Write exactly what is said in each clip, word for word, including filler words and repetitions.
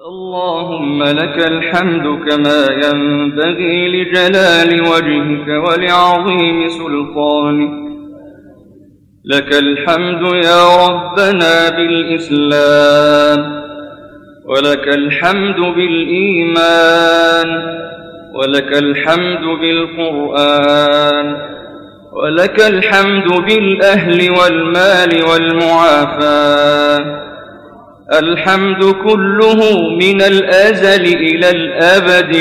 اللهم لك الحمد كما ينبغي لجلال وجهك ولعظيم سلطانك. لك الحمد يا ربنا بالإسلام، ولك الحمد بالإيمان، ولك الحمد بالقرآن، ولك الحمد بالأهل والمال والمعافاة. الحمد كله من الأزل إلى الأبد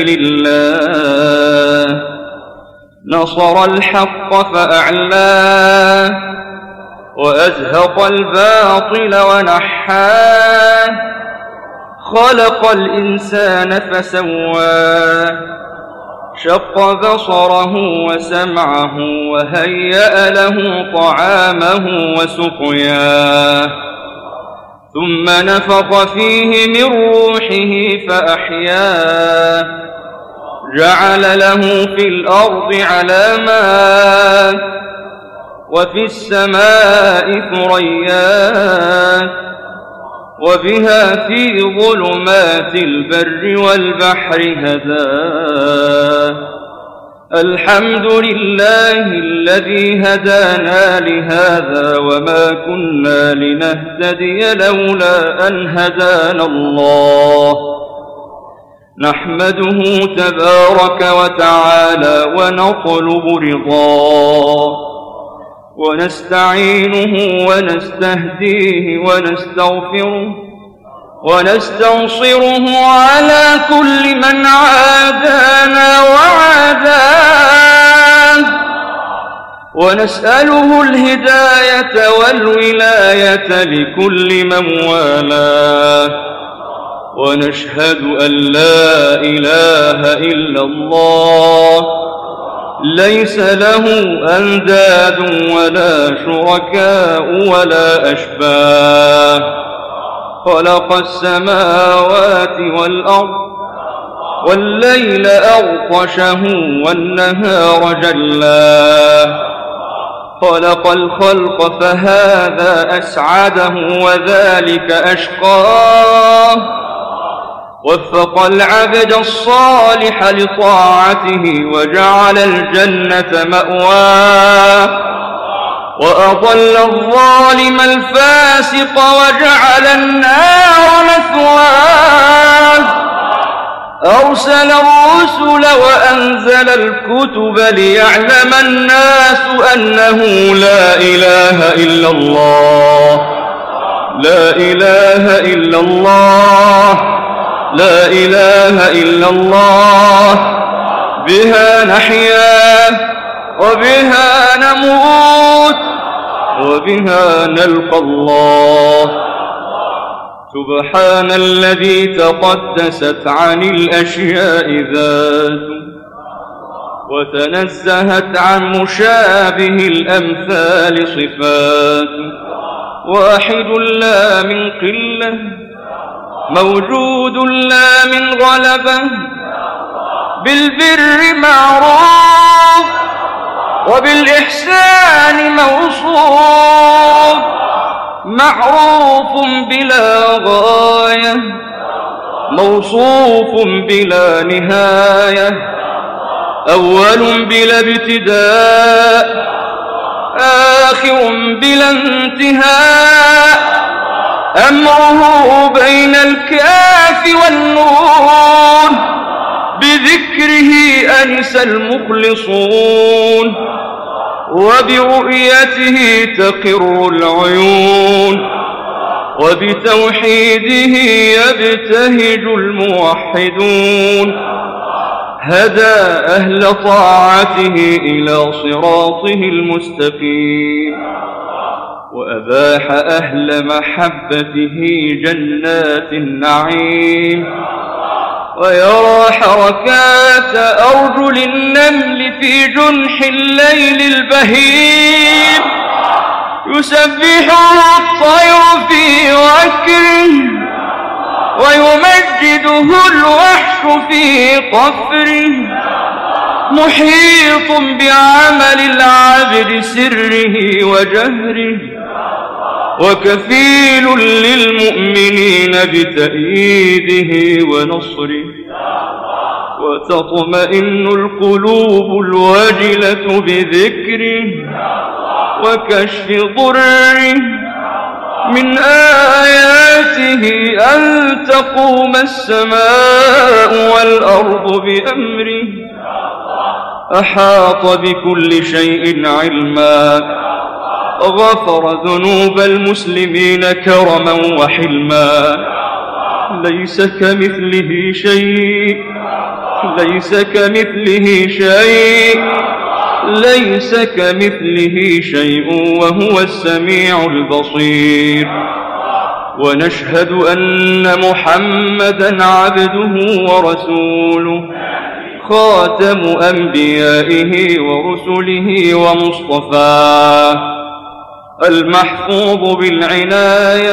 لله. نصر الحق فأعلاه، وأزهق الباطل ونحاه. خلق الإنسان فسواه، شق بصره وسمعه، وهيأ له طعامه وسقياه، ثم نفخ فيه من روحه فأحياه. جعل له في الأرض علامات، وفي السماء ثريات، وبها في ظلمات البر والبحر هداه. الحمد لله الذي هدانا لهذا، وما كنا لنهتدي لولا أن هدانا الله. نحمده تبارك وتعالى ونطلب رضاه، ونستعينه ونستهديه ونستغفره ونستنصره على كل من عادانا وعاداه، ونسأله الهداية والولاية لكل من والاه. ونشهد أن لا إله إلا الله ليس له أنداد ولا شركاء ولا أشباه. خلق السماوات والأرض، والليل أغطشه والنهار جلاه. خلق الخلق فهذا أسعده وذلك أشقاه. وفق العبد الصالح لطاعته وجعل الجنة مأواه، وأضل الظالم الفاسق وجعل النار مثواه. أرسل الرسل وأنزل الكتب ليعلم الناس أنه لا إله إلا الله. لا إله إلا الله، لا إله إلا الله. بها نحيا وبها نموت وبها نلقى الله. سبحان الذي تقدست عن الأشياء ذاته، وتنزهت عن مشابه الأمثال صفاته. واحد لا من قلة، موجود لا من غلبة. بالبر معروف، وبالإحسان موصوف. معروف بلا غاية، موصوف بلا نهاية. أول بلا ابتداء، آخر بلا انتهاء. أمره بين الكاف والنون، بذكره أنس المخلصون، وبرؤيته تقر العيون، وبتوحيده يبتهج الموحدون. هدى أهل طاعته إلى صراطه المستقيم، وأباح أهل محبته جنات النعيم. ويرى حركات أرجل النمل في جنح الليل البهيم. يسبحه الطير في وكره، ويمجده الوحش في قفره. محيط بعمل العبد سره وجهره، وكفيل للمؤمنين بتأييده ونصره، وتطمئن القلوب الواجلة بذكره وكشف ضره. من آياته أن تقوم السماء والأرض بأمره، أحاط بكل شيء علما، غفر ذنوب المسلمين كرما وحلما. ليس كمثله شيء، ليس كمثله شيء، ليس كمثله شيء وهو السميع البصير. ونشهد أن محمدًا عبده ورسوله، خاتم أنبيائه ورسله ومصطفاه، المحفوظ بالعناية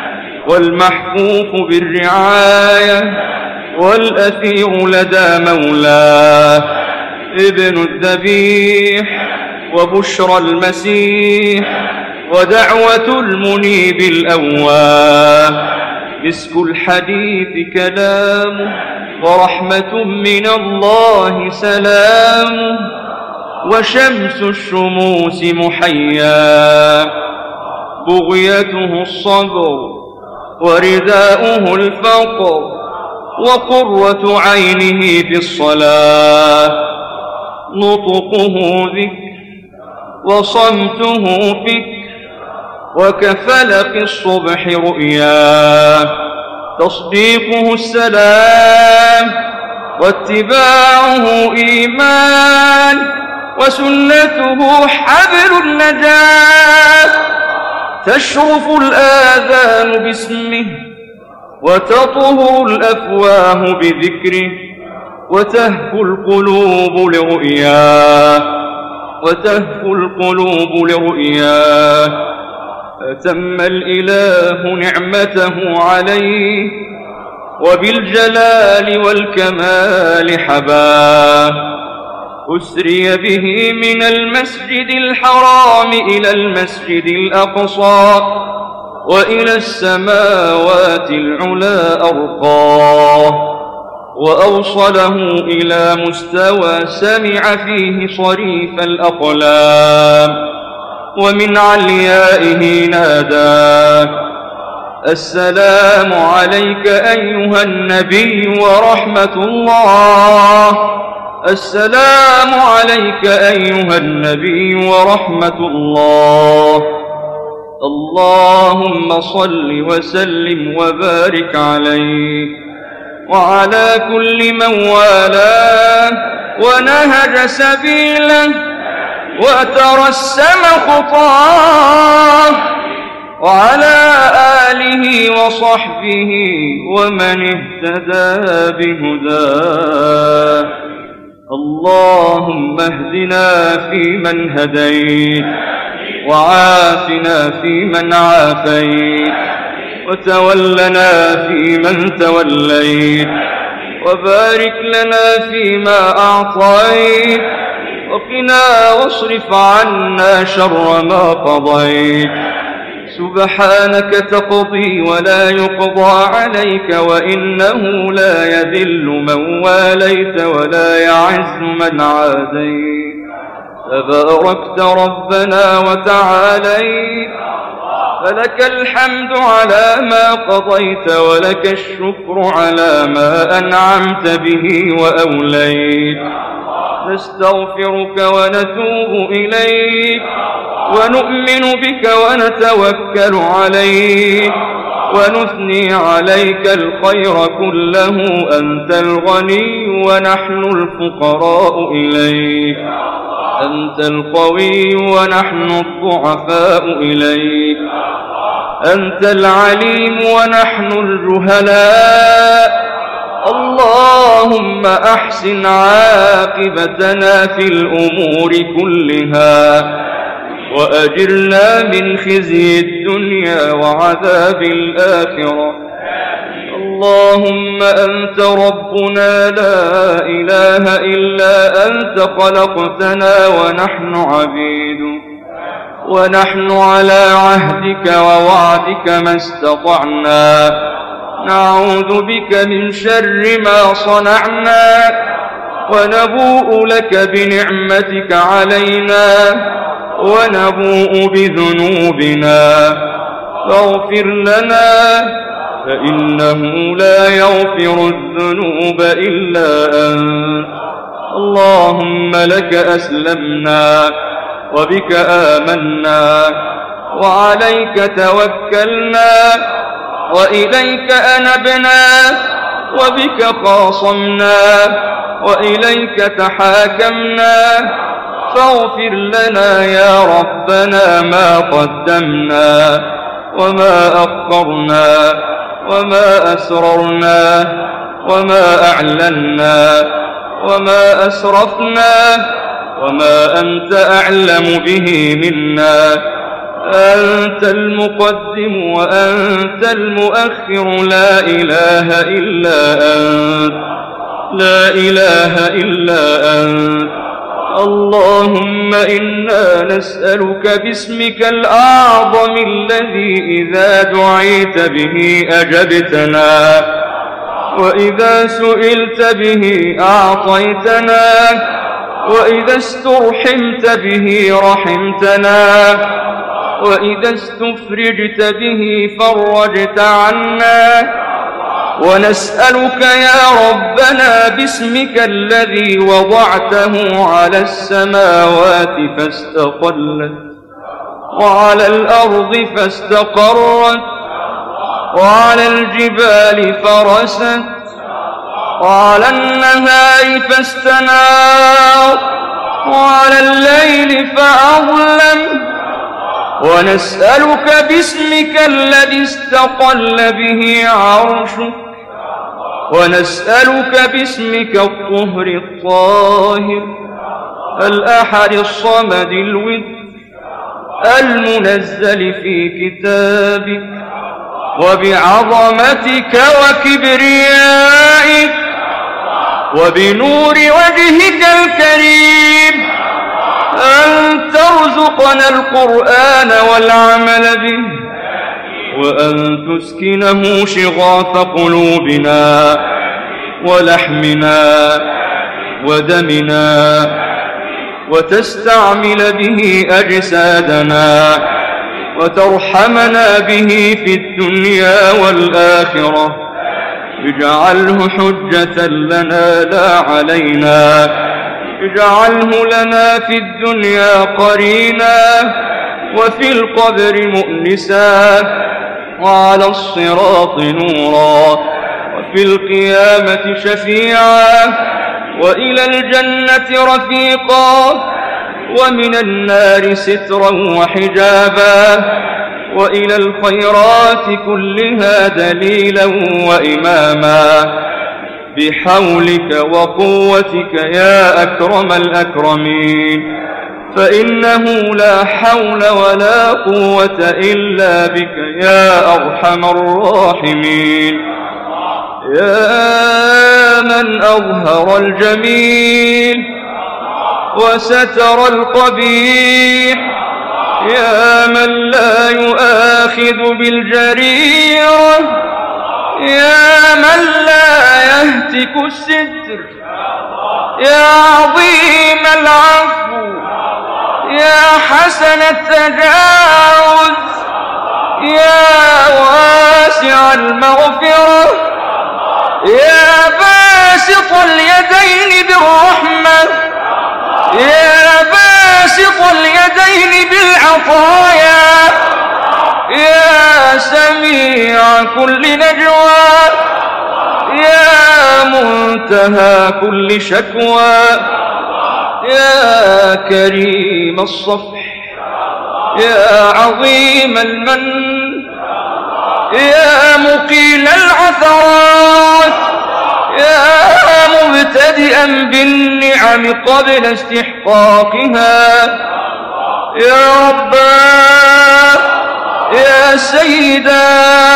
والمحفوف بالرعاية، والأثير لدى مولاه، ابن الذبيح وبشرى المسيح ودعوة المنيب الأواه. مسك الحديث كلامه، ورحمة من الله سلامه، وشمس الشموس محياه. بغيته الصبر ورداؤه الفقر، وقرة عينه في الصلاة. نطقه ذكر وصمته فكر، وكفلق الصبح رؤياه. تصديقه السلام، واتباعه إيمان، وسنته حبل النجاة. تشرف الآذان باسمه، وتطهر الأفواه بذكره، وتهفو القلوب لرؤياه، وتهفو القلوب لرؤياه. أتم الإله نعمته عليه، وبالجلال والكمال حباه. أسري به من المسجد الحرام إلى المسجد الأقصى، وإلى السماوات العلى أرقاه، وأوصله إلى مستوى سمع فيه صريف الأقلام، ومن عليائه ناداه: السلام عليك أيها النبي ورحمة الله، السلام عليك أيها النبي ورحمة الله. اللهم صل وسلم وبارك عليه وعلى كل من والاه ونهج سبيله وترسم خطاه، وعلى آله وصحبه ومن اهتدى بهداه. اللهم اهدنا فيمن هديت، وعافنا فيمن عافيت، وتولنا فيمن توليت، وبارك لنا فيما أعطيت، وقنا واصرف عنا شر ما قضيت. سبحانك تقضي ولا يقضى عليك، وإنه لا يذل من واليت ولا يعز من عاديت. تباركت ربنا وتعاليت، فلك الحمد على ما قضيت، ولك الشكر على ما أنعمت به وأوليت. نستغفرك ونتوب إليك، ونؤمن بك ونتوكل عليك، ونثني عليك الخير كله. أنت الغني ونحن الفقراء إليك، أنت القوي ونحن الضعفاء إليك، أنت العليم ونحن الجهلاء. اللهم أحسن عاقبتنا في الأمور كلها، وأجرنا من خزي الدنيا وعذاب الآخرة. اللهم أنت ربنا لا إله إلا أنت، خلقتنا ونحن عبيدك، ونحن على عهدك ووعدك ما استطعنا، نعوذ بك من شر ما صنعنا، ونبوء لك بنعمتك علينا، ونبوء بذنوبنا، فاغفر لنا فإنه لا يغفر الذنوب إلا أنت. اللهم لك أسلمنا، وبك آمنا، وعليك توكلنا، وإليك أنبنا، وبك خاصمنا، وإليك تحاكمنا، فاغفر لنا يا ربنا ما قدمنا وما أخرنا وما أسررنا وما أعلنا وما أسرفنا وما أنت أعلم به منا. أنت المقدم وأنت المؤخر، لا إله إلا أنت، لا إله إلا أنت. اللهم إنا نسألك باسمك الأعظم الذي إذا دعيت به أجبتنا، وإذا سئلت به أعطيتنا، وإذا استرحمت به رحمتنا، وإذا استفرجت به فرجت عنا. ونسألك يا ربنا باسمك الذي وضعته على السماوات فاستقلت، وعلى الأرض فاستقرت، وعلى الجبال فرست، وعلى النهار فاستنار، وعلى الليل فأظلم. ونسألك باسمك الذي استقل به عرشك، ونسألك باسمك الطهر الطاهر الأحد الصمد الود المنزل في كتابك، وبعظمتك وكبريائك وبنور وجهك الكريم أن ترزقنا القرآن والعمل به، وأن تسكنه شغاف قلوبنا ولحمنا ودمنا، وتستعمل به أجسادنا، وترحمنا به في الدنيا والآخرة. اجعله حجة لنا لا علينا، اجعله لنا في الدنيا قرينا، وفي القبر مؤنسا، وعلى الصراط نورا، وفي القيامة شفيعا، وإلى الجنة رفيقا، ومن النار سترا وحجابا، وإلى الخيرات كلها دليلا وإماما، بحولك وقوتك يا أكرم الأكرمين. فإنه لا حول ولا قوة إلا بك يا أرحم الراحمين. يا من أظهر الجميل وستر القبيح، يا من لا يؤاخذ بالجريرة، يا من لا يهتك الستر، يا عظيم العفو، يا حسن التجاوز، يا واسع المغفرة، يا باسط اليدين بالرحمة، يا باسط اليدين بالعطايا، يا سميع كل نجوى، يا منتهى كل شكوى، يا كريم الصفح، يا عظيم المن، يا مقيل العثرات، يا مبتدئا بالنعم قبل استحقاقها، يا رباه، يا سيدا،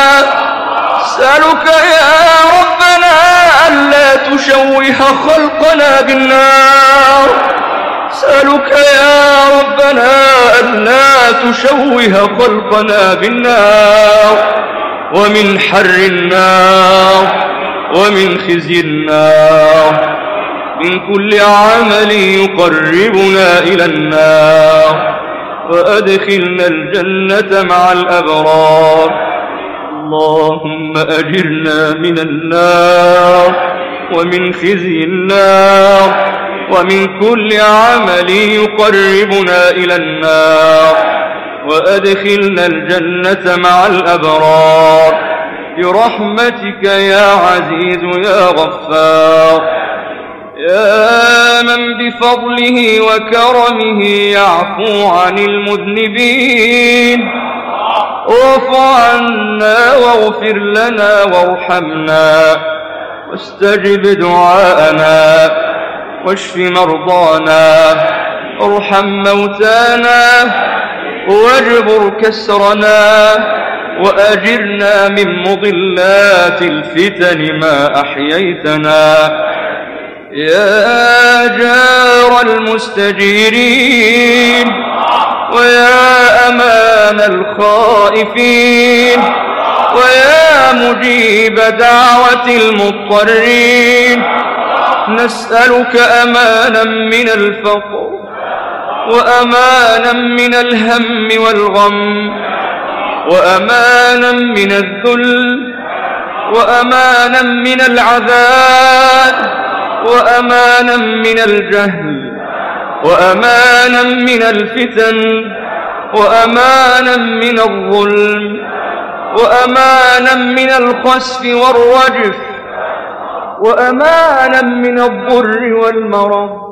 سألك يا ربنا ألا تشوه خلقنا بالنار، نسألك يا ربنا ألا تشوه خلقنا بالنار ومن حر النار ومن خزي النار، من كل عمل يقربنا إلى النار، وأدخلنا الجنة مع الأبرار. اللهم أجرنا من النار ومن خزي النار ومن كل عمل يقربنا إلى النار، وأدخلنا الجنة مع الأبرار برحمتك يا عزيز يا غفار، يا من بفضله وكرمه يعفو عن المذنبين. اعف عنا واغفر لنا وارحمنا واستجب دعاءنا واشف مرضانا وارحم موتانا واجبر كسرنا وأجرنا من مضلات الفتن ما أحييتنا. يا جار المستجيرين ويا أمان الخائفين ويا مجيب دعوة المضطرين، نسألك أمانا من الفقر وأمانا من الهم والغم وأمانا من الذل وأمانا من العذاب وأمانا من الجهل وأمانا من الفتن وأمانا من الظلم وأمانا من الخسف والرجف وأمانا من الضر والمرض.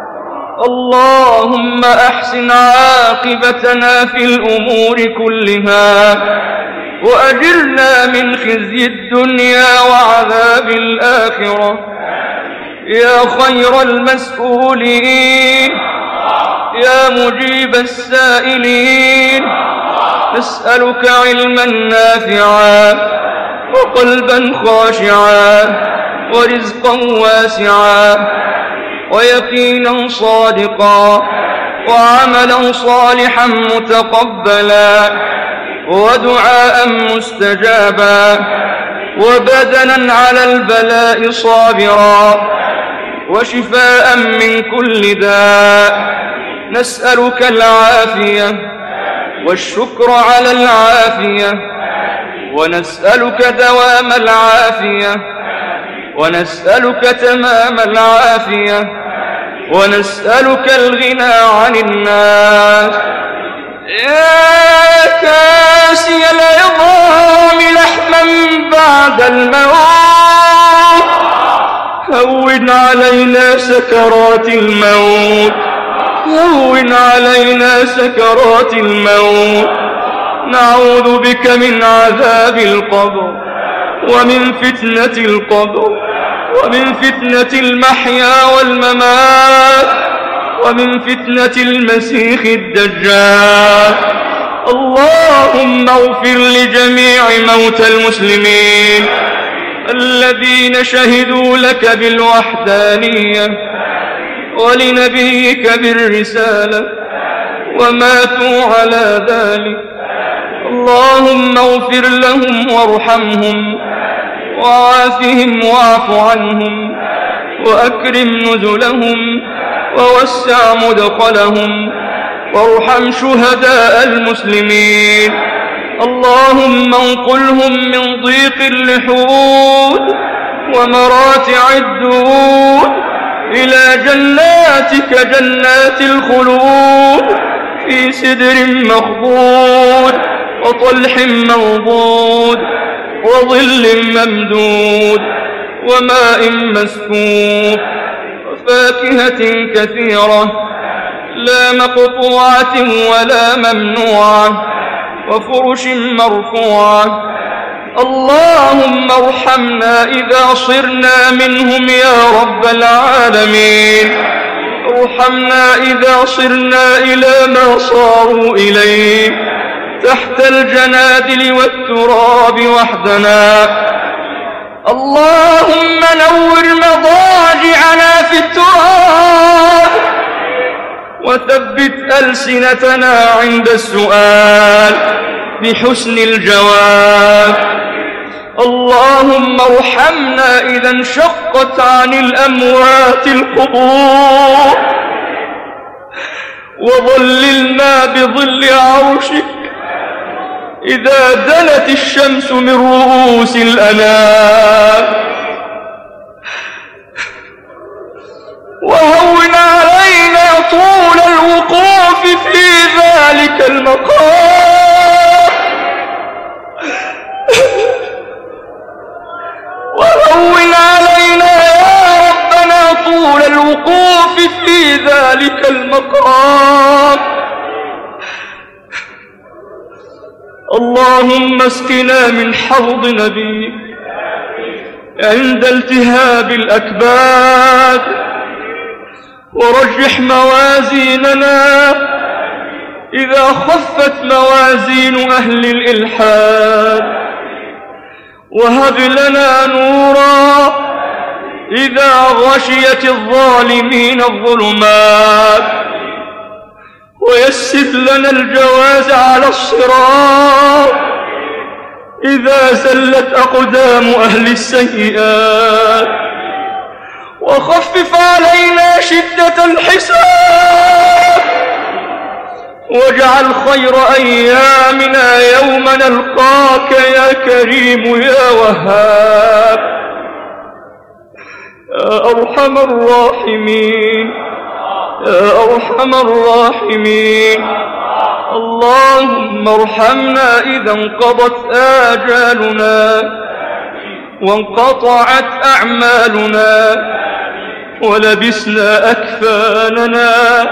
اللهم أحسن عاقبتنا في الأمور كلها وأجرنا من خزي الدنيا وعذاب الآخرة. يا خير المسؤولين يا مجيب السائلين، نسألك علما نافعا وقلبا خاشعا ورزقا واسعا ويقينا صادقا وعملا صالحا متقبلا ودعاء مستجابا وبدنا على البلاء صابرا وشفاء من كل داء. نسألك العافية والشكر على العافية، ونسألك دوام العافية، ونسألك تمام العافية، ونسألك الغنى عن الناس. يا كاسي العظام لحما بعد الموت، هون علينا سكرات الموت، هون علينا سكرات الموت. نعوذ بك من عذاب القبر ومن فتنة القبر ومن فتنة المحيا والممات ومن فتنة المسيح الدجال. اللهم اغفر لجميع موتى المسلمين الذين شهدوا لك بالوحدانية ولنبيك بالرسالة وماتوا على ذلك. اللهم اغفر لهم وارحمهم وعافهم واعف عنهم وأكرم نزلهم ووسع مدخلهم وارحم شهداء المسلمين. اللهم انقلهم من ضيق اللحود ومراتع الدود إلى جناتك جنات الخلود في سدر مخضود وطلح منضود وظل ممدود وماء مسكوب وفاكهة كثيرة لا مقطوعة ولا ممنوعة وفرش مرفوعة. اللهم ارحمنا إذا صرنا منهم يا رب العالمين، ارحمنا إذا صرنا إلى ما صاروا إليه تحت الجنادل والتراب وحدنا. اللهم نور مضاجعنا في التراب وثبت ألسنتنا عند السؤال بحسن الجواب. اللهم ارحمنا إذا انشقت عن الأموات القبور، وظللنا بظل عرشك إذا دنت الشمس من رؤوس الأنام، وهون علينا طول الوقوف في ذلك المقام، وهون علينا يا ربنا طول الوقوف في ذلك المقام. اللهم اسقنا من حوض نبيك عند التهاب الأكباد، ورجح موازيننا إذا خفت موازين أهل الإلحاد، وهب لنا نورا إذا غشيت الظالمين الظلمات، ويسر لنا الجواز على الصراط إذا زلت أقدام أهل السيئات، وخفف علينا شدة الحساب، واجعل خير أيامنا يوم نلقاك يا كريم يا وهاب يا أرحم الراحمين يا أرحم الراحمين. اللهم ارحمنا إذا انقضت آجالنا وانقطعت أعمالنا ولبسنا أكفاننا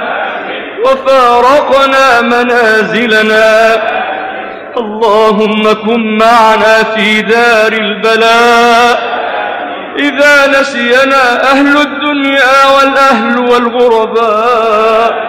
وفارقنا منازلنا. اللهم كن معنا في دار البلاء إذا نسينا أهل الدنيا والأهل والغرباء،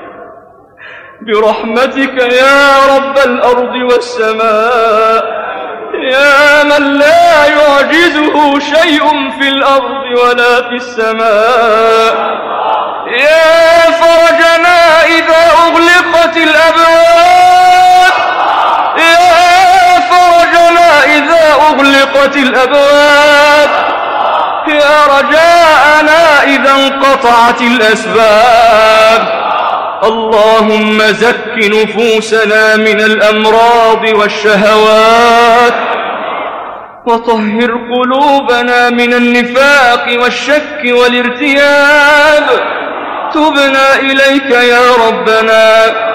برحمتك يا رب الأرض والسماء، يا من لا يعجزه شيء في الأرض ولا في السماء، يا فرجنا إذا أغلقت الأبواب، يا فرجنا إذا أغلقت الأبواب، يا رجاءنا إذا انقطعت الأسباب. اللهم زك نفوسنا من الأمراض والشهوات، وطهر قلوبنا من النفاق والشك والارتياب. تبنا إليك يا ربنا،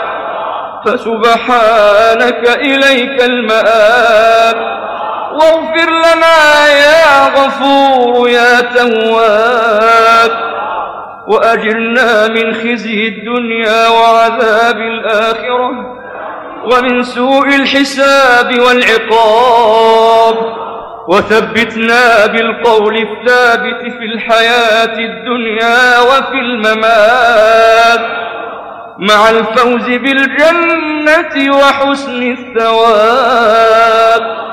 فسبحانك إليك المآب. واغفر لنا يا غفور يا تواب، وأجرنا من خزي الدنيا وعذاب الآخرة، ومن سوء الحساب والعقاب. وثبتنا بالقول الثابت في الحياة الدنيا وفي الممات، مع الفوز بالجنة وحسن الثواب.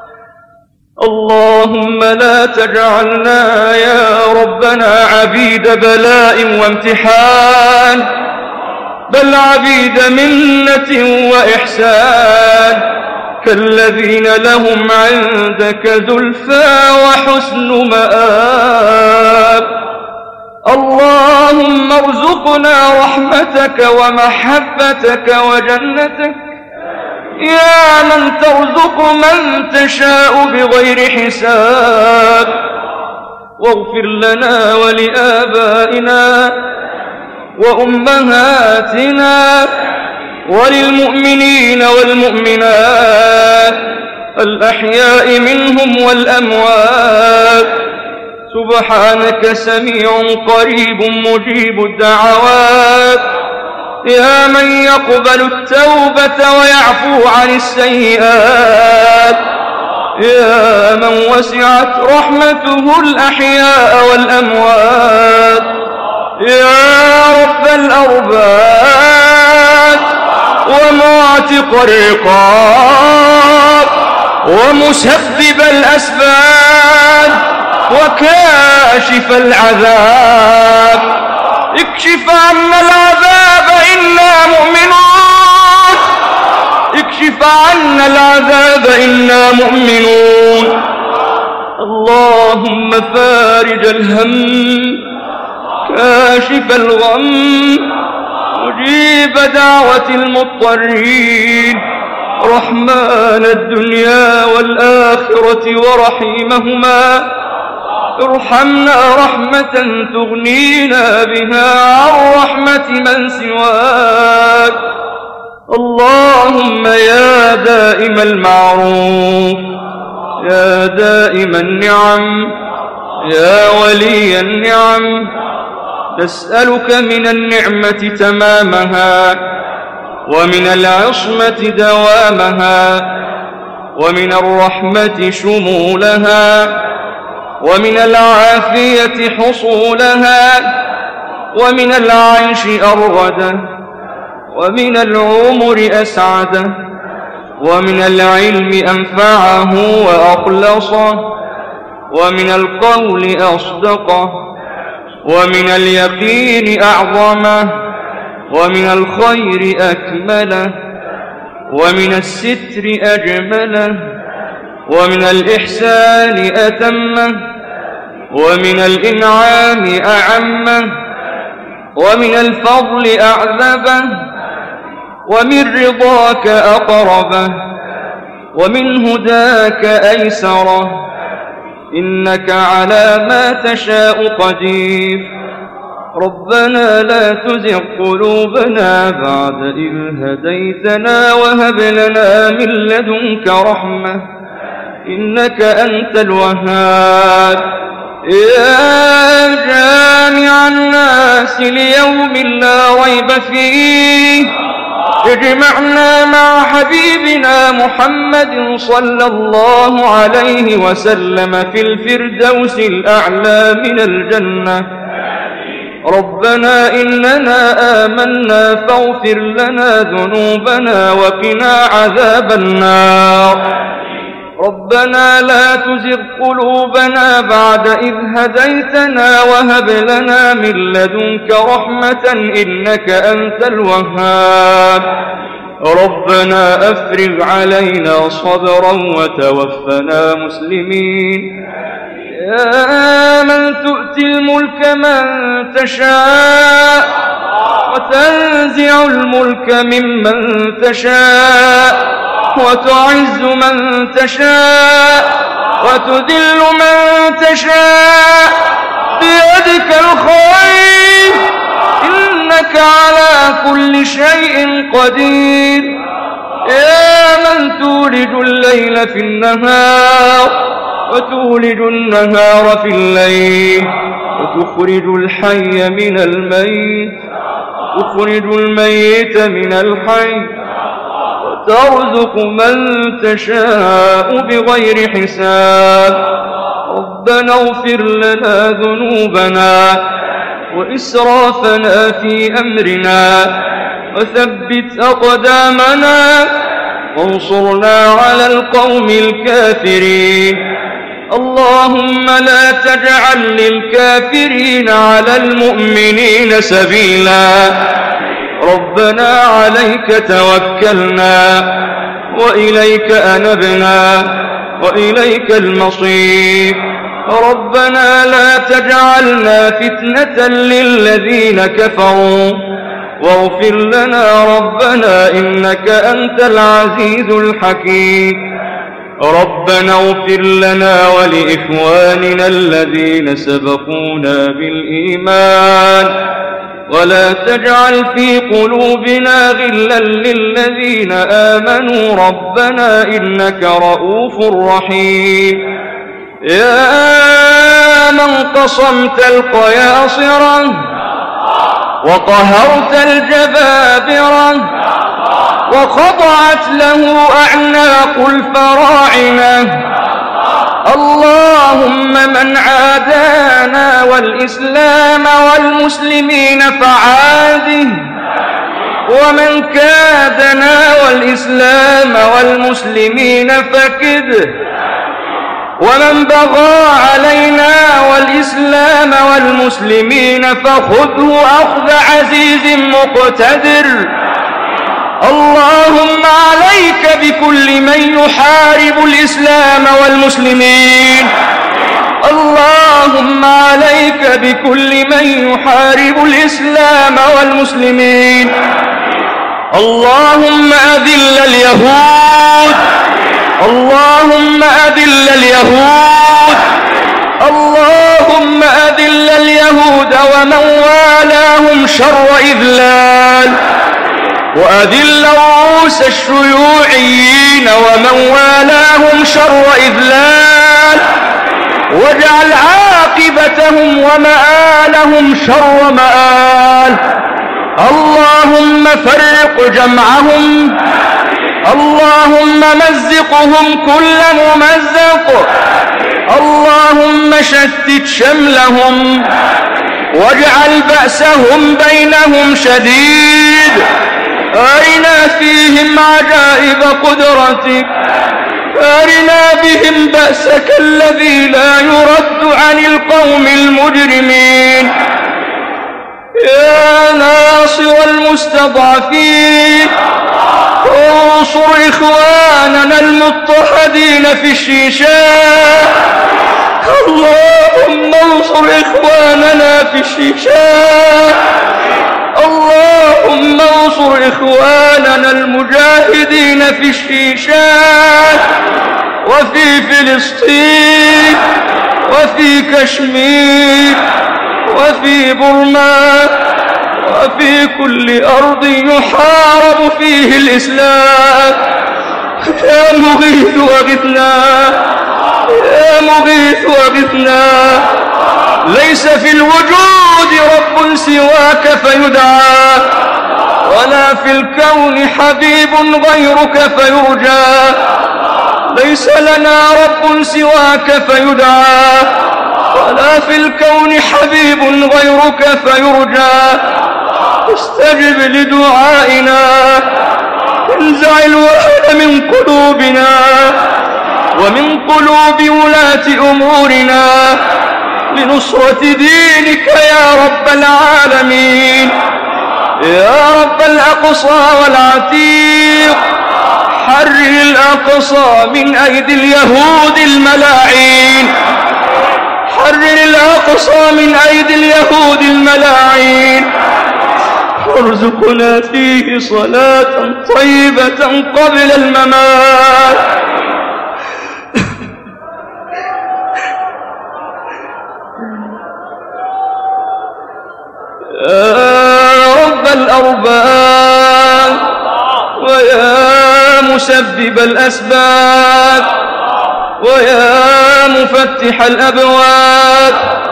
اللهم لا تجعلنا يا ربنا عبيد بلاء وامتحان، بل عبيد منة وإحسان، كالذين لهم عندك زلفى وحسن مآب. اللهم ارزقنا رحمتك ومحبتك وجنتك، يا من ترزق من تشاء بغير حساب. واغفر لنا ولآبائنا وأمهاتنا وللمؤمنين والمؤمنات الأحياء منهم والأموات. سبحانك سميع قريب مجيب الدعوات، يا من يقبل التوبة ويعفو عن السيئات، يا من وسعت رحمته الأحياء والأموات. يا رب الأرباب ومعتق الرقاب ومسبب الأسباب وكاشف العذاب، اكشف عنا العذاب إنا مؤمنون اكشف عنا العذاب إنا مؤمنون اللهم فارج الهم كاشف الغم مجيب دعوة المضطرين رحمن الدنيا والآخرة ورحيمهما ارحمنا رحمة تغنينا بها عن رحمة من سواك اللهم يا دائم المعروف يا دائم النعم يا ولي النعم نسألك من النعمة تمامها ومن العصمة دوامها ومن الرحمة شمولها ومن العافية حصولها ومن العيش أرغده ومن العمر أسعده ومن العلم أنفعه وأخلصه ومن القول أصدقه ومن اليقين أعظمه ومن الخير أكمله ومن الستر أجمله ومن الإحسان أتمه ومن الإنعام أعمه ومن الفضل أعذبه ومن رضاك أقربه ومن هداك أيسره إنك على ما تشاء قدير ربنا لا تزغ قلوبنا بعد إذ هديتنا وهب لنا من لدنك رحمة إنك أنت الوهاب يا جامع الناس ليوم لا ريب فيه اجمعنا مع حبيبنا محمد صلى الله عليه وسلم في الفردوس الأعلى من الجنة ربنا إننا آمنا فاغفر لنا ذنوبنا وقنا عذاب النار ربنا لا تزغ قلوبنا بعد إذ هديتنا وهب لنا من لدنك رحمة إنك أنت الوهاب ربنا أفرغ علينا صبرا وتوفنا مسلمين يا من تؤتي الملك من تشاء وتنزع الملك ممن تشاء وتعز من تشاء وتذل من تشاء بيدك الخير إنك على كل شيء قدير يا من تولج الليل في النهار وتولج النهار في الليل وتخرج الحي من الميت وتخرج الميت من الحي ترزق من تشاء بغير حساب ربنا اغفر لنا ذنوبنا وإسرافنا في أمرنا وثبت أقدامنا وانصرنا على القوم الكافرين اللهم لا تجعل للكافرين على المؤمنين سبيلا ربنا عليك توكلنا وإليك أنبنا وإليك المصير ربنا لا تجعلنا فتنة للذين كفروا واغفر لنا ربنا إنك أنت العزيز الحكيم ربنا اغفر لنا ولإخواننا الذين سبقونا بالإيمان ولا تجعل في قلوبنا غلا للذين آمنوا ربنا إنك رؤوف رحيم يا من قصمت القياصرة وقهرت الجبابرة وخضعت له أعناق الفراعنة اللهم من عادانا والإسلام والمسلمين فعاده ومن كادنا والإسلام والمسلمين فكده ومن بغى علينا والإسلام الإسلام والمسلمين فخذه أخذ عزيز مقتدر. اللهم عليك بكل من يحارب الإسلام والمسلمين. اللهم عليك بكل من يحارب الإسلام والمسلمين. اللهم أذل اليهود. اللهم أذل اليهود. اللهم أذل اليهود ومن والاهم شر إذلال، وأذل رؤوس الشيوعيين ومن والاهم شر إذلال، واجعل عاقبتهم ومآلهم شر مآل. اللهم فرق جمعهم. اللهم مزقهم كل ممزق. اللهم شتت شملهم واجعل بأسهم بينهم شديد. أرنا فيهم عجائب قدرتك. أرنا بهم بأسك الذي لا يرد عن القوم المجرمين. يا ناصر المستضعفين انصر إخواننا المضطهدين في الشيشان. اللهم انصر إخواننا في الشيشان. اللهم انصر إخواننا المجاهدين في الشيشان وفي فلسطين وفي كشمير وفي برما وفي كل أرض يحارب فيه الإسلام. يا مغيث أغثنا. يا مغيث أغثنا. ليس في الوجود رب سواك فيدعى، ولا في الكون حبيب غيرك فيرجى. ليس لنا رب سواك فيدعى، ولا في الكون حبيب غيرك فيرجى. استجب لدعائنا. انزع الوهن من قلوبنا ومن قلوب ولاة أمورنا لنصرة دينك يا رب العالمين. يا رب الأقصى والعتيق، حرر الأقصى من أيدي اليهود الملاعين. حرر الأقصى من أيدي اليهود الملاعين. وارزقنا فيه صلاة طيبة قبل الممات. يا رب الأرباب ويا مسبب الأسباب ويا مفتح الأبواب،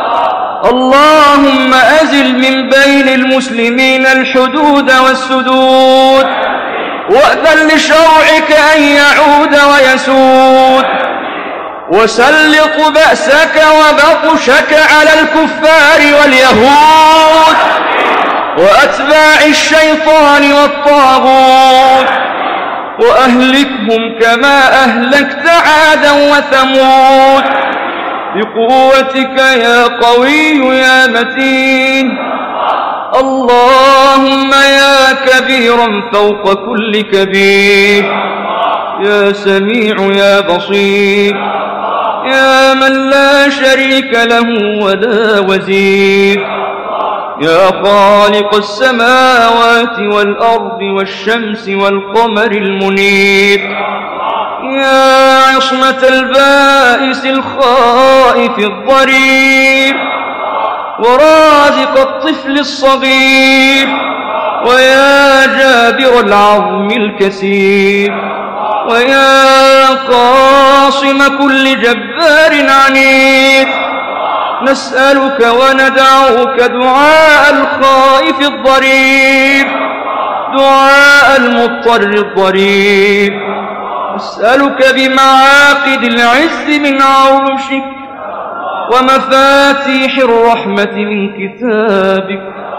اللهم أزل من بين المسلمين الحدود والسدود، وأذن لشرعك أن يعود ويسود، وسلط بأسك وبطشك على الكفار واليهود وأتباع الشيطان والطاغوت، وأهلكهم كما أهلكت عادا وثمود بقوتك يا قوي يا متين. اللهم يا كبيرا فوق كل كبير، يا سميع يا بصير، يا من لا شريك له ولا وزير، يا خالق السماوات والأرض والشمس والقمر المنير، يا عصمة البائس الخائف الضرير، ورازق الطفل الصغير، ويا جابر العظم الكسير، ويا قاصم كل جبار عنيد، نسألك وندعوك دعاء الخائف الضرير، دعاء المضطر الضرير، نسألك بمعاقد العز من عرشك ومفاتيح الرحمة من كتابك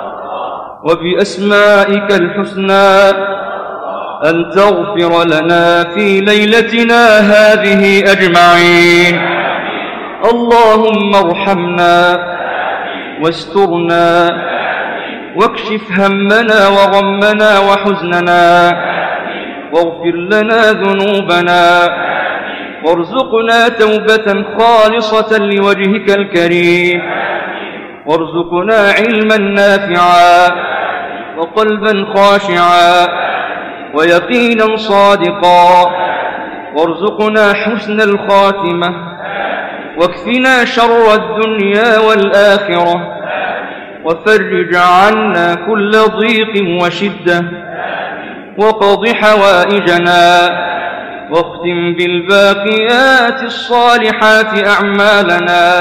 وبأسمائك الحسنى أن تغفر لنا في ليلتنا هذه أجمعين. اللهم ارحمنا واسترنا واكشف همنا وغمنا وحزننا واغفر لنا ذنوبنا وارزقنا توبة خالصة لوجهك الكريم وارزقنا علما نافعا وقلبا خاشعا ويقينا صادقا وارزقنا حسن الخاتمة واكفنا شر الدنيا والآخرة وفرج عنا كل ضيق وشدة وقض حوائجنا واختم بالباقيات الصالحات أعمالنا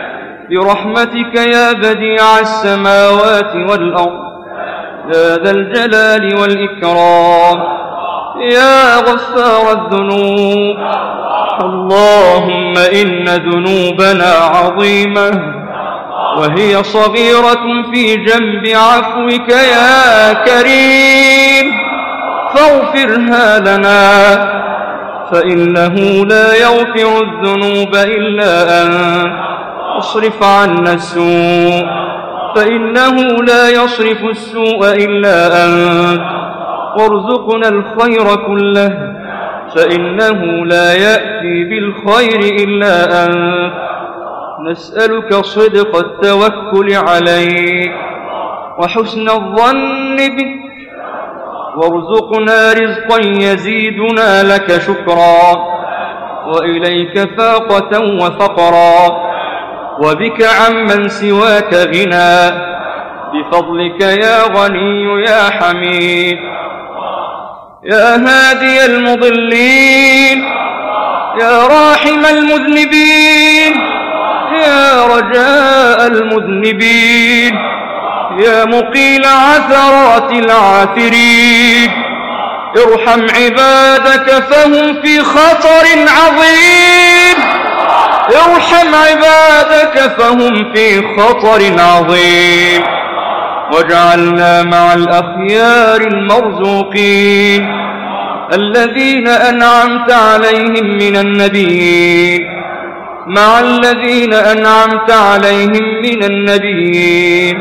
برحمتك يا بديع السماوات والأرض يا ذا الجلال والإكرام يا غفار الذنوب. اللهم إن ذنوبنا عظيمة وهي صغيرة في جنب عفوك يا كريم فاغفرها لنا فإنه لا يغفر الذنوب إلا أنت. اصرف عنا السوء فإنه لا يصرف السوء إلا أنت وارزقنا الخير كله فإنه لا يأتي بالخير إلا أنت. نسألك صدق التوكل عليك وحسن الظن بك وارزقنا رزقا يزيدنا لك شكرا وإليك فاقة وفقرا وبك عمن سواك غنى بفضلك يا غني يا حميد. يا هادي المضلين يا راحم المذنبين يا رجاء المذنبين يا مقيل عثرات العاثرين ارحم عبادك فهم في خطر عظيم ارحم عبادك فهم في خطر عظيم واجعلنا مع الأخيار المرزوقين الذين أنعمت عليهم من النبيين مع الذين أنعمت عليهم من النبيين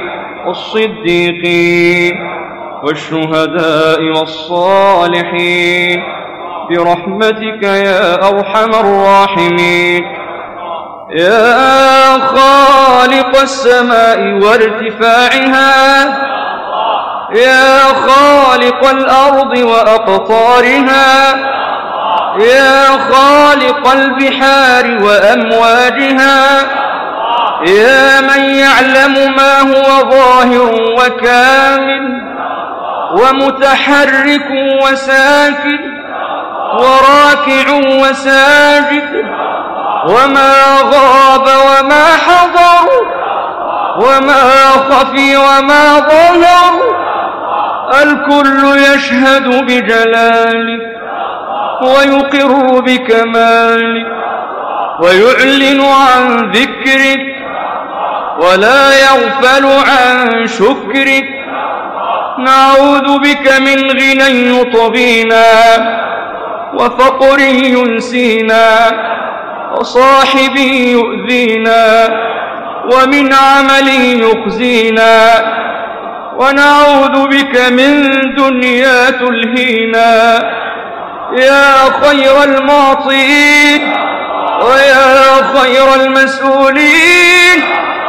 والصديقين والشهداء والصالحين برحمتك يا أرحم الراحمين. يا خالق السماء وارتفاعها يا خالق الأرض وأقطارها يا خالق البحار وأمواجها يا من يعلم ما هو ظاهر وكامل ومتحرك وساكن وراكع وساجد وما غاب وما حضر وما خفي وما ظهر الكل يشهد بجلالك ويقر بكمالك ويعلن عن ذكرك ولا يغفل عن شكرك. نعوذ بك من غنى يطغينا وفقر ينسينا وصاحب يؤذينا ومن عمل يخزينا ونعوذ بك من دنيا تلهينا يا خير المعطين ويا خير المسؤولين.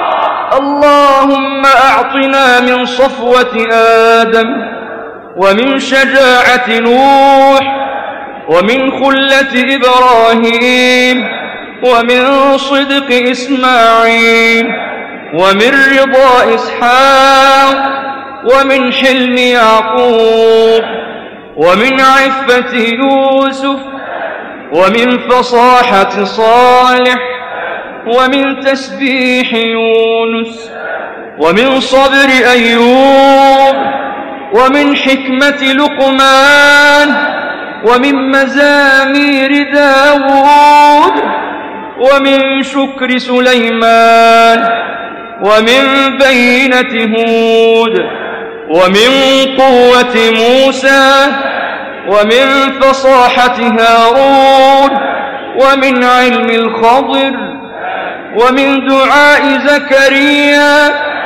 اللهم أعطنا من صفوة آدم ومن شجاعة نوح ومن خلة إبراهيم ومن صدق إسماعيل ومن رضا إسحاق ومن حلم يعقوب ومن عفة يوسف ومن فصاحة صالح ومن تسبيح يونس ومن صبر أيوب ومن حكمة لقمان ومن مزامير داود ومن شكر سليمان ومن بينة هود ومن قوة موسى ومن فصاحة هارون ومن علم الخضر ومن دعاء زكريا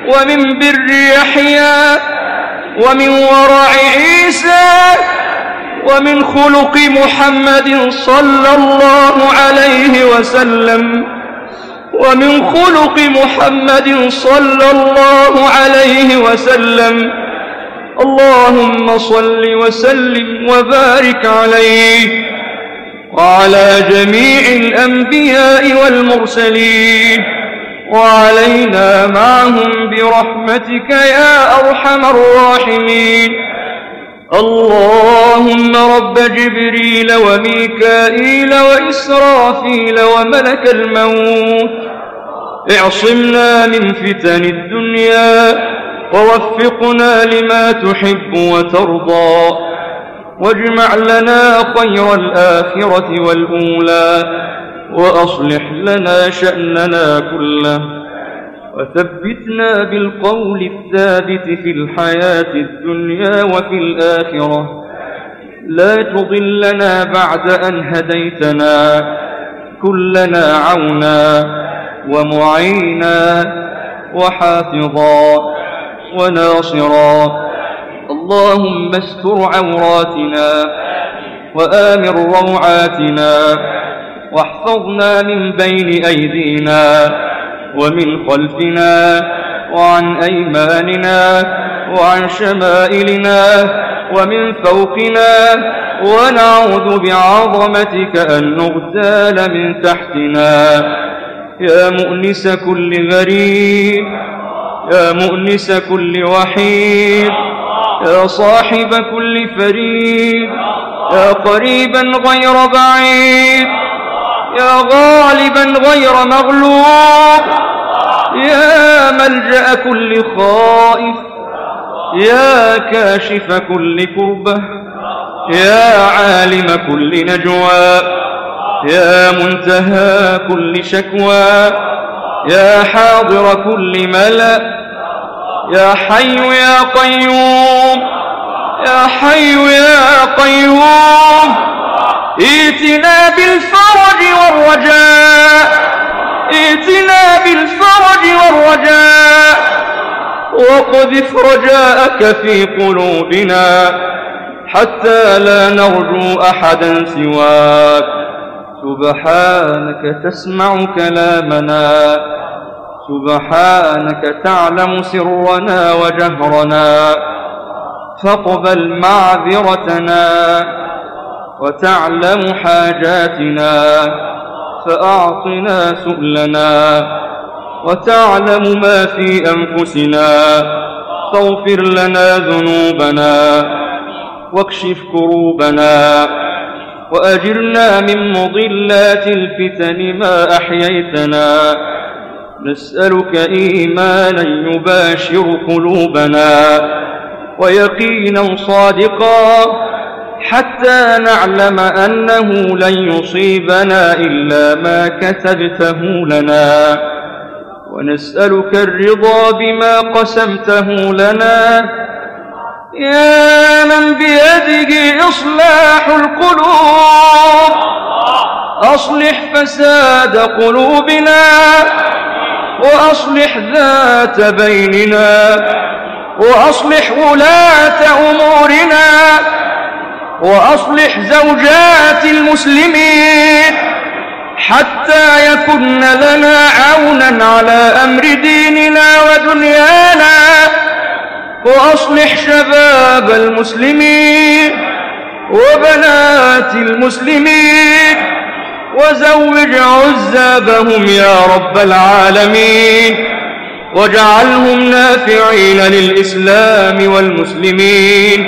ومن بر يحيى ومن ورع عيسى ومن خلق محمد صلى الله عليه وسلم ومن خلق محمد صلى الله عليه وسلم. اللهم صل وسلم وبارك عليه وعلى جميع الأنبياء والمرسلين وعلينا معهم برحمتك يا أرحم الراحمين. اللهم رب جبريل وميكائيل وإسرافيل وملك الموت اعصمنا من فتن الدنيا ووفقنا لما تحب وترضى واجمع لنا خير الآخرة والأولى وأصلح لنا شأننا كله وثبتنا بالقول الثابت في الحياة الدنيا وفي الآخرة لا تضلنا بعد أن هديتنا كلنا عونا ومعينا وحافظا وناصرا. اللهم استر عوراتنا وآمن روعاتنا واحفظنا من بين أيدينا ومن خلفنا وعن أيماننا وعن شمائلنا ومن فوقنا ونعوذ بعظمتك أن نغتال من تحتنا. يا مؤنس كل غريب يا مؤنس كل وحيد يا صاحب كل فريد يا قريبا غير بعيد يا غالبا غير مغلوب يا ملجأ كل خائف يا كاشف كل كربة يا عالم كل نجوى يا منتهى كل شكوى يا حاضر كل ملأ يا حي يا قيوم يا حي يا قيوم ائتنا بالفرج والرجاء ائتنا بالفرج والرجاء وقذف رجاءك في قلوبنا حتى لا نرجو أحدا سواك. سبحانك تسمع كلامنا سبحانك تعلم سرنا وجهرنا فاقبل معذرتنا وتعلم حاجاتنا فأعطنا سؤلنا وتعلم ما في أنفسنا فاغفر لنا ذنوبنا واكشف كروبنا وأجرنا من مضلات الفتن ما أحييتنا. نسألك إيمانا يباشر قلوبنا ويقينا صادقا حتى نعلم أنه لن يصيبنا إلا ما كتبته لنا. ونسألك الرضا بما قسمته لنا يا من بيده إصلاح القلوب. أصلح فساد قلوبنا وأصلح ذات بيننا وأصلح ولاة أمورنا وأصلح زوجات المسلمين حتى يكن لنا عونا على أمر ديننا ودنيانا. وأصلح شباب المسلمين وبنات المسلمين وزوج عزابهم يا رب العالمين واجعلهم نافعين للإسلام والمسلمين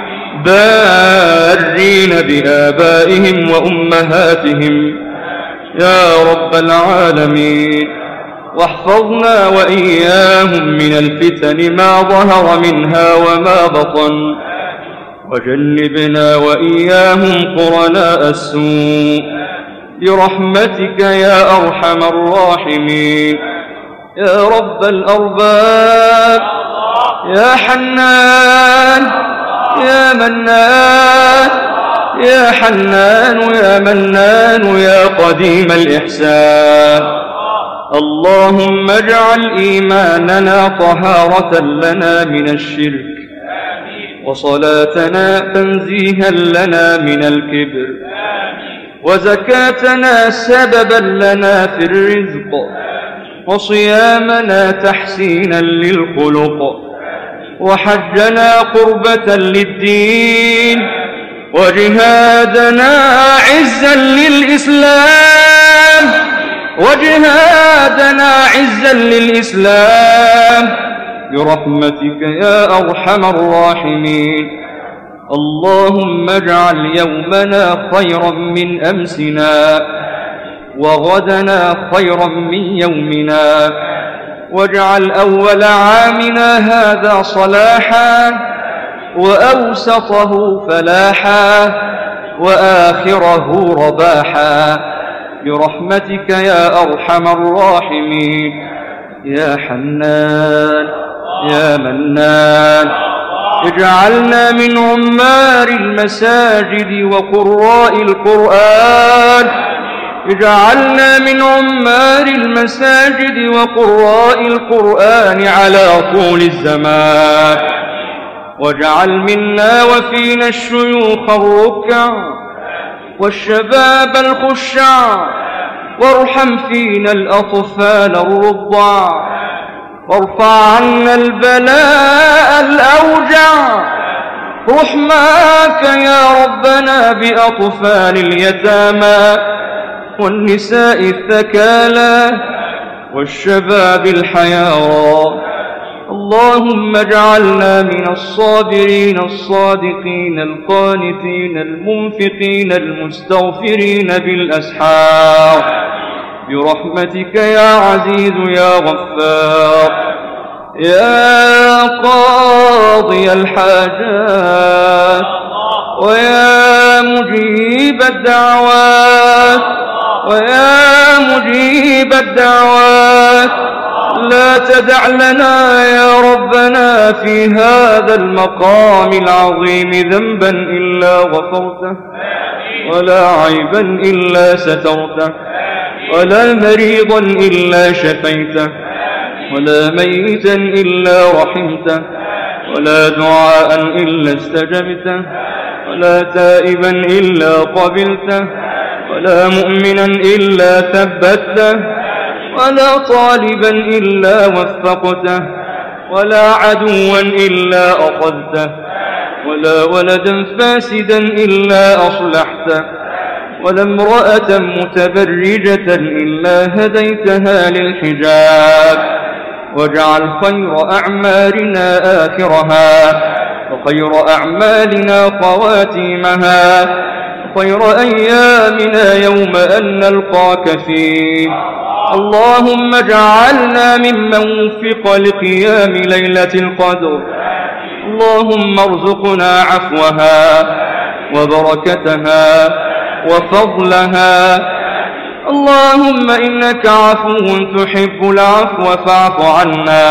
بارين بآبائهم وأمهاتهم يا رب العالمين. واحفظنا وإياهم من الفتن ما ظهر منها وما بطن وجنبنا وإياهم قرناء السوء برحمتك يا أرحم الراحمين. يا رب الأرباب يا حنان يا منان يا حنان يا منان يا قديم الإحسان اللهم اجعل إيماننا طهارة لنا من الشرك، وصلاتنا تنزيها لنا من الكبر، وزكاتنا سببا لنا في الرزق، وصيامنا تحسينا للخلق، وحجنا قربة للدين، وجهادنا عزا للإسلام وجهادنا عزا للإسلام برحمتك يا أرحم الراحمين. اللهم اجعل يومنا خيرا من أمسنا، وغدنا خيرا من يومنا، واجعل أول عامنا هذا صلاحا، وأوسطه فلاحا، وآخره رباحا برحمتك يا أرحم الراحمين. يا حنان يا منان، اجعلنا من عمار المساجد وقراء القرآن اجعلنا من عمار المساجد وقراء القرآن على طول الزمان، واجعل منا وفينا الشيوخ الركع والشباب الخشع، وارحم فينا الأطفال الرضع، وارفع عنا البلاء الأوجع. رحماك يا ربنا بأطفال اليتامى والنساء الثكالى والشباب الحيارى. اللهم اجعلنا من الصابرين الصادقين القانتين المنفقين المستغفرين بالأسحار برحمتك يا عزيز يا غفار. يا قاضي الحاجات ويا مجيب الدعوات ويا مجيب الدعوات، لا تدع لنا يا ربنا في هذا المقام العظيم ذنبا إلا غفرته، ولا عيبا إلا سترته، ولا مريضا إلا شفيته، ولا ميتا إلا رحمته، ولا دعاء إلا استجبته، ولا تائبا إلا قبلته، ولا مؤمنا إلا ثبته، ولا طالبا إلا وفقته، ولا عدوا إلا أخذته، ولا ولدا فاسدا إلا أصلحته، ولا امرأة متبرجة إلا هديتها للحجاب. واجعل خير أعمالنا آخرها، وخير أعمالنا خواتيمها، وخير أيامنا يوم أن نلقاك فيه. اللهم اجعلنا ممن وفق لقيام ليلة القدر. اللهم ارزقنا عفوها وبركتها وفضلها. اللهم إنك عفو تحب العفو فاعف عنا.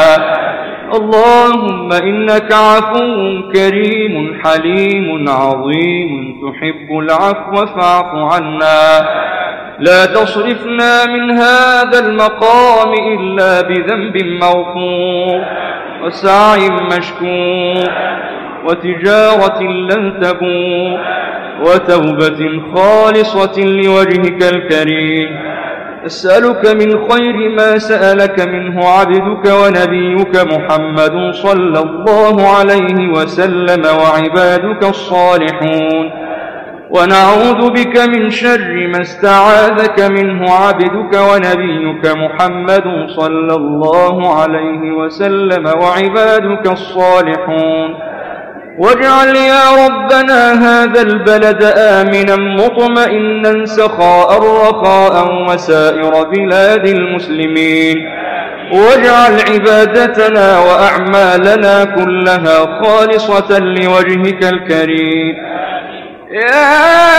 اللهم إنك عفو كريم حليم عظيم تحب العفو فاعف عنا. لا تصرفنا من هذا المقام إلا بذنب مغفور، وسعي مشكور، وتجارة لن تبور، وتوبة خالصة لوجهك الكريم. أسألك من خير ما سألك منه عبدك ونبيك محمد صلى الله عليه وسلم وعبادك الصالحون، ونعوذ بك من شر ما استعاذك منه عبدك ونبيك محمد صلى الله عليه وسلم وعبادك الصالحون. واجعل يا ربنا هذا البلد آمنا مطمئنا سخاء رخاء وسائر بلاد المسلمين. واجعل عبادتنا وأعمالنا كلها خالصة لوجهك الكريم. يا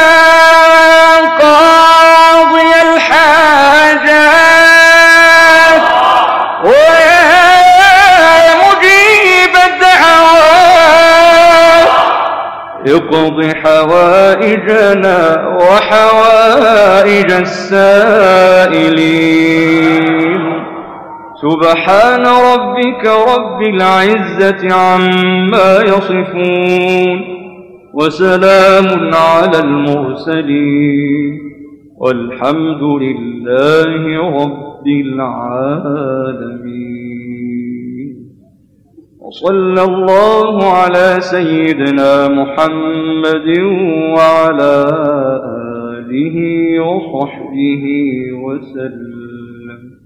قاضي الحاجات ويا مجيب الدعوات، اقض حوائجنا وحوائج السائلين. سبحان ربك رب العزة عما يصفون وسلام على المرسلين والحمد لله رب العالمين. وصلى الله على سيدنا محمد وعلى آله وصحبه وسلم.